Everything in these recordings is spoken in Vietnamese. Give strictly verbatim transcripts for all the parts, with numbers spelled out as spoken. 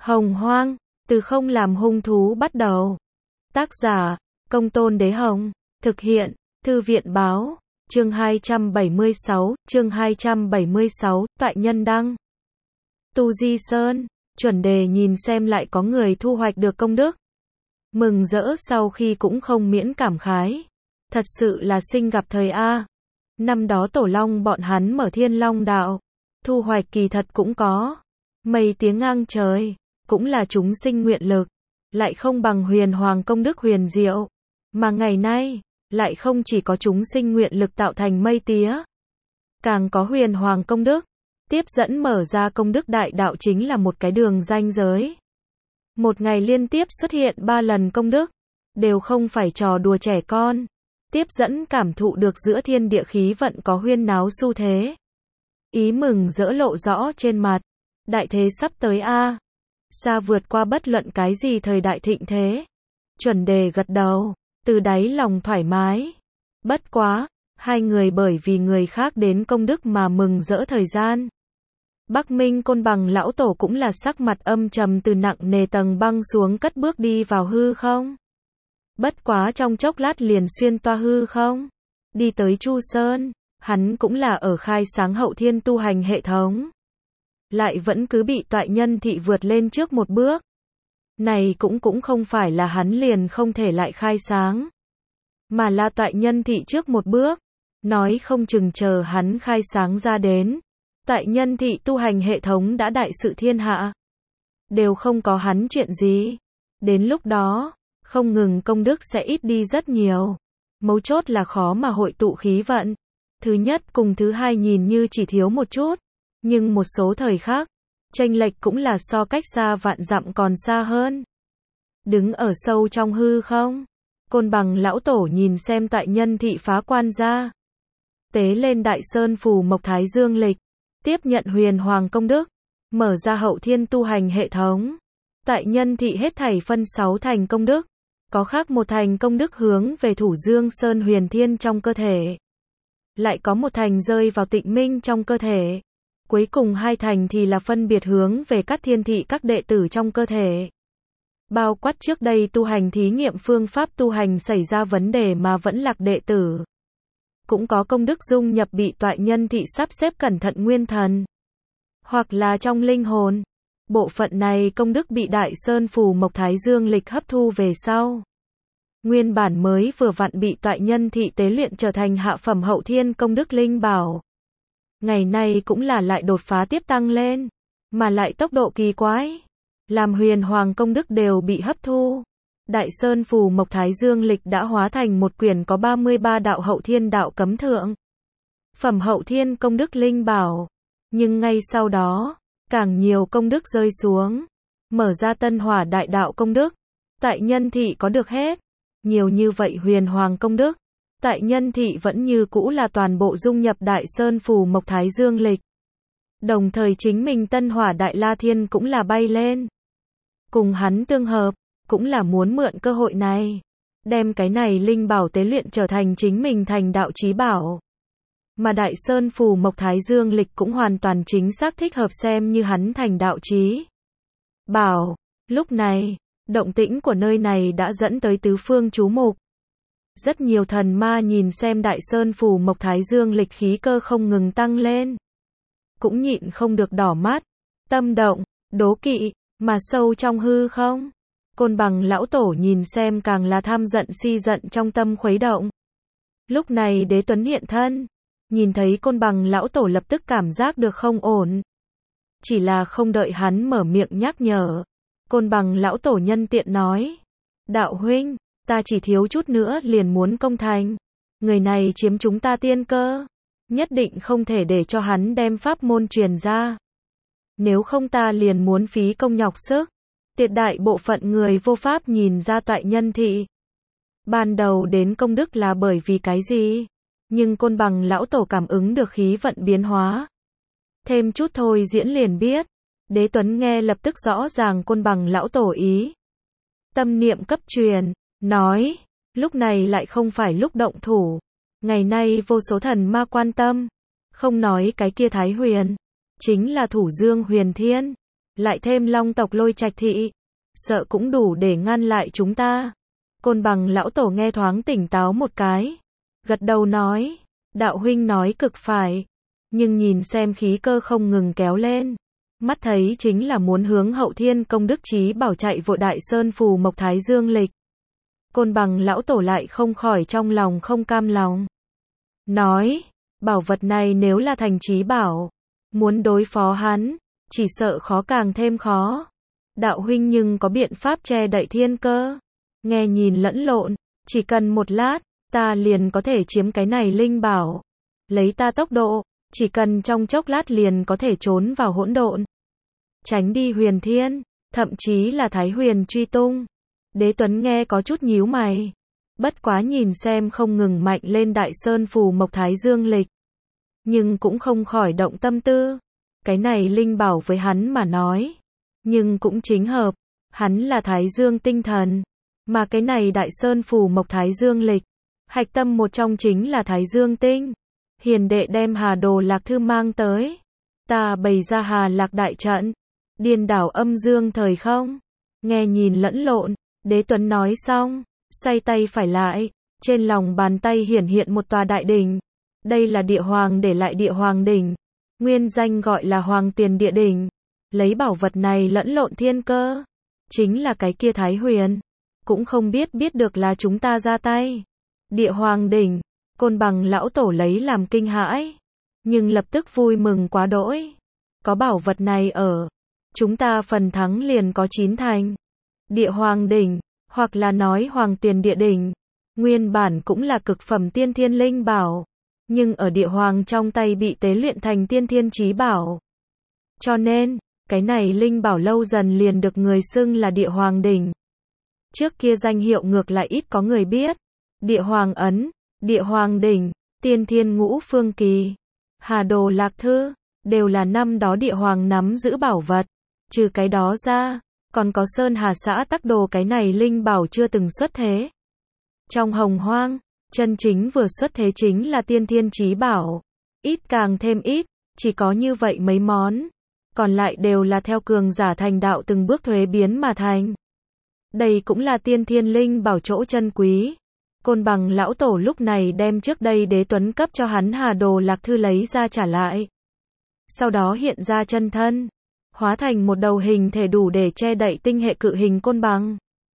Hồng Hoang, từ không làm hung thú bắt đầu. Tác giả, Công Tôn Đế Hồng. Thực hiện, Thư viện báo. Chương hai trăm bảy mươi sáu, chương hai trăm bảy mươi sáu, toại nhân đăng. Tu Di Sơn, chuẩn đề nhìn xem lại có người thu hoạch được công đức. Mừng rỡ sau khi cũng không miễn cảm khái. Thật sự là sinh gặp thời A. Năm đó Tổ Long bọn hắn mở Thiên Long đạo. Thu hoạch kỳ thật cũng có. Mây tiếng ngang trời. Cũng là chúng sinh nguyện lực. Lại không bằng huyền hoàng công đức huyền diệu. Mà ngày nay, lại không chỉ có chúng sinh nguyện lực tạo thành mây tía. Càng có huyền hoàng công đức. Tiếp dẫn mở ra công đức đại đạo chính là một cái đường ranh giới. Một ngày liên tiếp xuất hiện ba lần công đức. Đều không phải trò đùa trẻ con. Tiếp dẫn cảm thụ được giữa thiên địa khí vận có huyên náo xu thế. Ý mừng rỡ lộ rõ trên mặt. Đại thế sắp tới A. Xa vượt qua bất luận cái gì thời đại thịnh thế. Chuẩn đề gật đầu. Từ đáy lòng thoải mái. Bất quá, hai người bởi vì người khác đến công đức mà mừng rỡ thời gian. Bắc Minh Côn Bằng lão tổ cũng là sắc mặt âm trầm từ nặng nề tầng băng xuống cất bước đi vào hư không. Bất quá trong chốc lát liền xuyên toa hư không. Đi tới Chu Sơn, hắn cũng là ở khai sáng hậu thiên tu hành hệ thống. Lại vẫn cứ bị toại nhân thị vượt lên trước một bước. Này cũng cũng không phải là hắn liền không thể lại khai sáng. Mà là toại nhân thị trước một bước. Nói không chừng chờ hắn khai sáng ra đến. Toại nhân thị tu hành hệ thống đã đại sự thiên hạ. Đều không có hắn chuyện gì. Đến lúc đó, không ngừng công đức sẽ ít đi rất nhiều. Mấu chốt là khó mà hội tụ khí vận. Thứ nhất cùng thứ hai nhìn như chỉ thiếu một chút. Nhưng một số thời khác, chênh lệch cũng là so cách xa vạn dặm còn xa hơn. Đứng ở sâu trong hư không, Côn Bằng lão tổ nhìn xem toại nhân thị phá quan ra. Tế lên đại sơn phù mộc thái dương lịch, tiếp nhận huyền hoàng công đức, mở ra hậu thiên tu hành hệ thống. Toại nhân thị hết thảy phân sáu thành công đức, có khác một thành công đức hướng về thủ dương sơn huyền thiên trong cơ thể. Lại có một thành rơi vào tịnh minh trong cơ thể. Cuối cùng hai thành thì là phân biệt hướng về các thiên thị các đệ tử trong cơ thể. Bao quát trước đây tu hành thí nghiệm phương pháp tu hành xảy ra vấn đề mà vẫn lạc đệ tử. Cũng có công đức dung nhập bị toại nhân thị sắp xếp cẩn thận nguyên thần. Hoặc là trong linh hồn. Bộ phận này công đức bị đại sơn phù mộc thái dương lịch hấp thu về sau. Nguyên bản mới vừa vặn bị toại nhân thị tế luyện trở thành hạ phẩm hậu thiên công đức linh bảo. Ngày nay cũng là lại đột phá tiếp tăng lên, mà lại tốc độ kỳ quái. Làm huyền hoàng công đức đều bị hấp thu. Đại sơn phù mộc thái dương lịch đã hóa thành một quyển có ba mươi ba đạo hậu thiên đạo cấm thượng. Phẩm hậu thiên công đức linh bảo. Nhưng ngay sau đó, càng nhiều công đức rơi xuống. Mở ra tân hỏa đại đạo công đức. Tại nhân thị có được hết. Nhiều như vậy huyền hoàng công đức. Tại nhân thị vẫn như cũ là toàn bộ dung nhập đại sơn phù mộc thái dương lịch. Đồng thời chính mình tân hỏa đại la thiên cũng là bay lên. Cùng hắn tương hợp, cũng là muốn mượn cơ hội này. Đem cái này linh bảo tế luyện trở thành chính mình thành đạo chí bảo. Mà đại sơn phù mộc thái dương lịch cũng hoàn toàn chính xác thích hợp xem như hắn thành đạo chí bảo. Lúc này, động tĩnh của nơi này đã dẫn tới tứ phương chú mục. Rất nhiều thần ma nhìn xem đại sơn phù mộc thái dương lịch khí cơ không ngừng tăng lên. Cũng nhịn không được đỏ mắt, tâm động, đố kỵ, mà sâu trong hư không. Côn Bằng lão tổ nhìn xem càng là tham giận si giận trong tâm khuấy động. Lúc này Đế Tuấn hiện thân, nhìn thấy Côn Bằng lão tổ lập tức cảm giác được không ổn. Chỉ là không đợi hắn mở miệng nhắc nhở. Côn Bằng lão tổ nhân tiện nói, đạo huynh, ta chỉ thiếu chút nữa liền muốn công thành. Người này chiếm chúng ta tiên cơ. Nhất định không thể để cho hắn đem pháp môn truyền ra. Nếu không ta liền muốn phí công nhọc sức. Tuyệt đại bộ phận người vô pháp nhìn ra toại nhân thị. Ban đầu đến công đức là bởi vì cái gì? Nhưng Côn Bằng lão tổ cảm ứng được khí vận biến hóa. Thêm chút thôi diễn liền biết. Đế Tuấn nghe lập tức rõ ràng Côn Bằng lão tổ ý. Tâm niệm cấp truyền. Nói, lúc này lại không phải lúc động thủ. Ngày nay vô số thần ma quan tâm. Không nói cái kia Thái Huyền. Chính là thủ dương huyền thiên. lại thêm Long tộc Lôi Trạch thị, sợ cũng đủ để ngăn lại chúng ta. Côn Bằng lão tổ nghe thoáng tỉnh táo một cái, gật đầu nói, đạo huynh nói cực phải, nhưng nhìn xem khí cơ không ngừng kéo lên, mắt thấy chính là muốn hướng Hậu Thiên Công Đức Chí Bảo chạy vội Đại Sơn Phù Mộc Thái Dương Lịch. Côn Bằng lão tổ lại không khỏi trong lòng không cam lòng. Nói, bảo vật này nếu là thành chí bảo, muốn đối phó hắn, chỉ sợ khó càng thêm khó. Đạo huynh nhưng có biện pháp che đậy thiên cơ. Nghe nhìn lẫn lộn, chỉ cần một lát, ta liền có thể chiếm cái này linh bảo. Lấy ta tốc độ, chỉ cần trong chốc lát liền có thể trốn vào hỗn độn. Tránh đi huyền thiên, thậm chí là thái huyền truy tung. Đế Tuấn nghe có chút nhíu mày. Bất quá nhìn xem không ngừng mạnh lên Đại Sơn Phù Mộc Thái Dương Lịch. Nhưng cũng không khỏi động tâm tư. Cái này linh bảo với hắn mà nói. Nhưng cũng chính hợp. Hắn là Thái Dương tinh thần. Mà cái này Đại Sơn Phù Mộc Thái Dương Lịch. Hạch tâm một trong chính là Thái Dương tinh. Hiền đệ đem Hà Đồ Lạc Thư mang tới. Ta bày ra Hà Lạc đại trận. Điên đảo âm dương thời không. Nghe nhìn lẫn lộn. Đế Tuấn nói xong, xoay tay phải lại, trên lòng bàn tay hiển hiện một tòa đại đỉnh. Đây là địa hoàng để lại địa hoàng đỉnh, nguyên danh gọi là Hoàng Tiền Địa Đỉnh. Lấy bảo vật này lẫn lộn thiên cơ, chính là cái kia Thái Huyền, cũng không biết biết được là chúng ta ra tay. Địa hoàng đỉnh, Côn Bằng lão tổ lấy làm kinh hãi, nhưng lập tức vui mừng quá đỗi. Có bảo vật này ở, chúng ta phần thắng liền có chín thành. Địa hoàng đỉnh, hoặc là nói Hoàng Tiền Địa Đỉnh, nguyên bản cũng là cực phẩm tiên thiên linh bảo, nhưng ở địa hoàng trong tay bị tế luyện thành tiên thiên chí bảo. Cho nên, cái này linh bảo lâu dần liền được người xưng là địa hoàng đỉnh. Trước kia danh hiệu ngược lại ít có người biết. Địa hoàng ấn, địa hoàng đỉnh, tiên thiên ngũ phương kỳ, Hà Đồ Lạc Thư, đều là năm đó địa hoàng nắm giữ bảo vật. Trừ cái đó ra, còn có Sơn Hà xã Tắc Đồ, cái này linh bảo chưa từng xuất thế. Trong hồng hoang, chân chính vừa xuất thế chính là tiên thiên chí bảo. Ít càng thêm ít, chỉ có như vậy mấy món. Còn lại đều là theo cường giả thành đạo từng bước thuế biến mà thành. Đây cũng là tiên thiên linh bảo chỗ chân quý. Côn Bằng lão tổ lúc này đem trước đây Đế Tuấn cấp cho hắn Hà Đồ Lạc Thư lấy ra trả lại. Sau đó hiện ra chân thân, hóa thành một đầu hình thể đủ để che đậy tinh hệ cự hình côn bằng.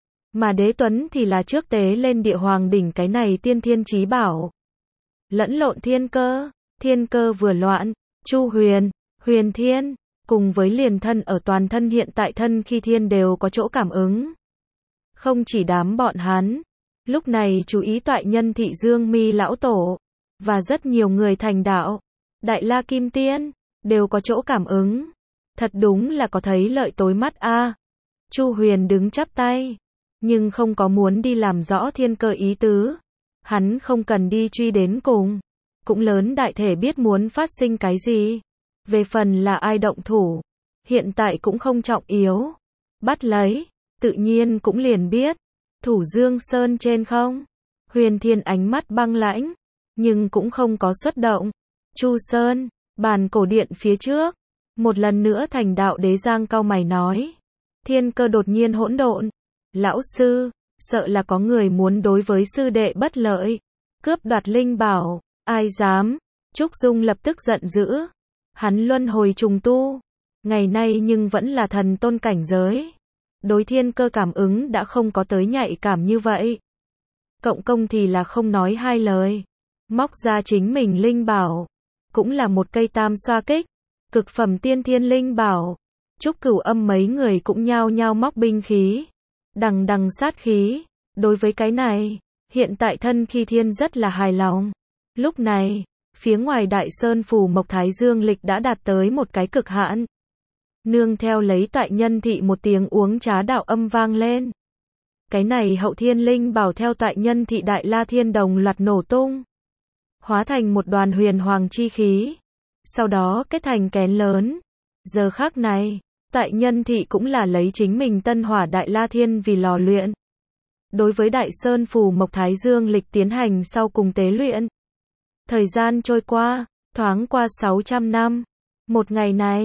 Mà Đế Tuấn thì là trước tế lên địa hoàng đỉnh cái này tiên thiên chí bảo. Lẫn lộn thiên cơ, thiên cơ vừa loạn, Chu Huyền, Huyền Thiên, cùng với liền thân ở toàn thân hiện tại thân khi thiên đều có chỗ cảm ứng. Không chỉ đám bọn hắn, lúc này chú ý toại nhân thị Dương Mi lão tổ, và rất nhiều người thành đạo, Đại La Kim Tiên, đều có chỗ cảm ứng. Thật đúng là có thấy lợi tối mắt a. À. Chu Huyền đứng chắp tay, nhưng không có muốn đi làm rõ thiên cơ ý tứ. Hắn không cần đi truy đến cùng, cũng lớn đại thể biết muốn phát sinh cái gì. Về phần là ai động thủ, hiện tại cũng không trọng yếu. Bắt lấy, tự nhiên cũng liền biết. Thủ Dương Sơn trên không, Huyền Thiên ánh mắt băng lãnh, nhưng cũng không có xuất động. Chu Sơn, bàn cổ điện phía trước, một lần nữa thành đạo đế giang cau mày nói. Thiên cơ đột nhiên hỗn độn. Lão sư, sợ là có người muốn đối với sư đệ bất lợi, cướp đoạt linh bảo, ai dám. Trúc Dung lập tức giận dữ. Hắn luân hồi trùng tu, ngày nay nhưng vẫn là thần tôn cảnh giới. Đối thiên cơ cảm ứng đã không có tới nhạy cảm như vậy. Cộng công thì là không nói hai lời, móc ra chính mình linh bảo, cũng là một cây tam xoa kích, cực phẩm tiên thiên linh bảo. Trúc Cửu Âm mấy người cũng nhao nhao móc binh khí, đằng đằng sát khí. Đối với cái này, hiện tại thân khi thiên rất là hài lòng. Lúc này, phía ngoài Đại Sơn Phù Mộc Thái Dương Lịch đã đạt tới một cái cực hạn. Nương theo lấy tại nhân thị một tiếng uống trá đạo âm vang lên. Cái này hậu thiên linh bảo theo tại nhân thị Đại La Thiên đồng loạt nổ tung, hóa thành một đoàn huyền hoàng chi khí, sau đó kết thành kén lớn. Giờ khắc này, tại nhân thị cũng là lấy chính mình tân hỏa Đại La Thiên vì lò luyện. Đối với Đại Sơn Phù Mộc Thái Dương Lịch tiến hành sau cùng tế luyện. Thời gian trôi qua, thoáng qua sáu trăm năm. Một ngày này,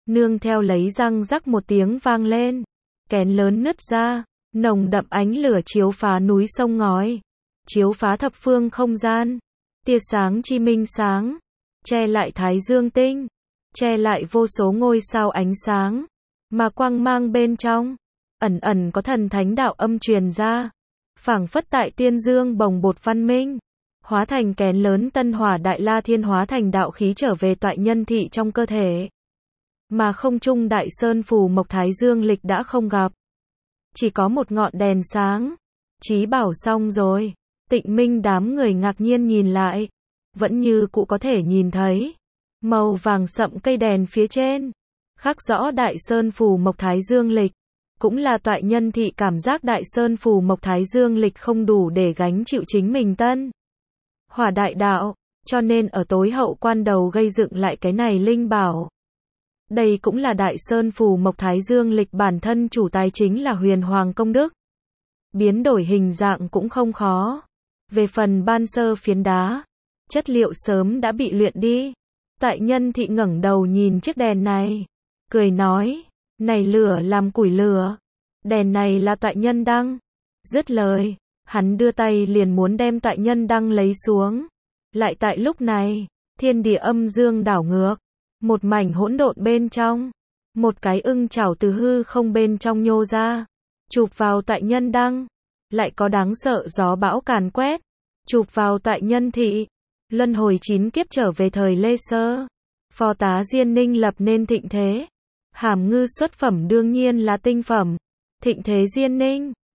nương theo lấy răng rắc một tiếng vang lên. Kén lớn nứt ra, nồng đậm ánh lửa chiếu phá núi sông ngói, chiếu phá thập phương không gian. Tia sáng chi minh sáng, che lại thái dương tinh, che lại vô số ngôi sao ánh sáng, mà quang mang bên trong, ẩn ẩn có thần thánh đạo âm truyền ra, phảng phất tại tiên dương bồng bột văn minh, hóa thành kén lớn tân hỏa đại la thiên, hóa thành đạo khí trở về toại nhân thị trong cơ thể. Mà không trung đại sơn phù mộc thái dương lịch đã không gặp, chỉ có một ngọn đèn sáng. Chí bảo xong rồi, Tịnh Minh đám người ngạc nhiên nhìn lại, vẫn như cụ có thể nhìn thấy màu vàng sậm cây đèn phía trên, khắc rõ đại sơn phù mộc thái dương lịch. Cũng là toại nhân thị cảm giác đại sơn phù mộc thái dương lịch không đủ để gánh chịu chính mình tân hỏa đại đạo, cho nên ở tối hậu quan đầu gây dựng lại cái này linh bảo. Đây cũng là đại sơn phù mộc thái dương lịch bản thân chủ tài chính là huyền hoàng công đức. Biến đổi hình dạng cũng không khó. Về phần ban sơ phiến đá, chất liệu sớm đã bị luyện đi. Tại nhân thị ngẩng đầu nhìn chiếc đèn này, cười nói, này lửa làm củi lửa, đèn này là tại nhân đăng. Dứt lời, hắn đưa tay liền muốn đem tại nhân đăng lấy xuống. Lại tại lúc này, thiên địa âm dương đảo ngược, một mảnh hỗn độn bên trong, một cái ưng chảo từ hư không bên trong nhô ra, chụp vào tại nhân đăng. Lại có đáng sợ gió bão càn quét, chụp vào tại nhân thị. Luân hồi chín kiếp trở về thời Lê Sơ, phò tá Diên Ninh lập nên thịnh thế. Hàm ngư xuất phẩm đương nhiên là tinh phẩm. Thịnh thế Diên Ninh,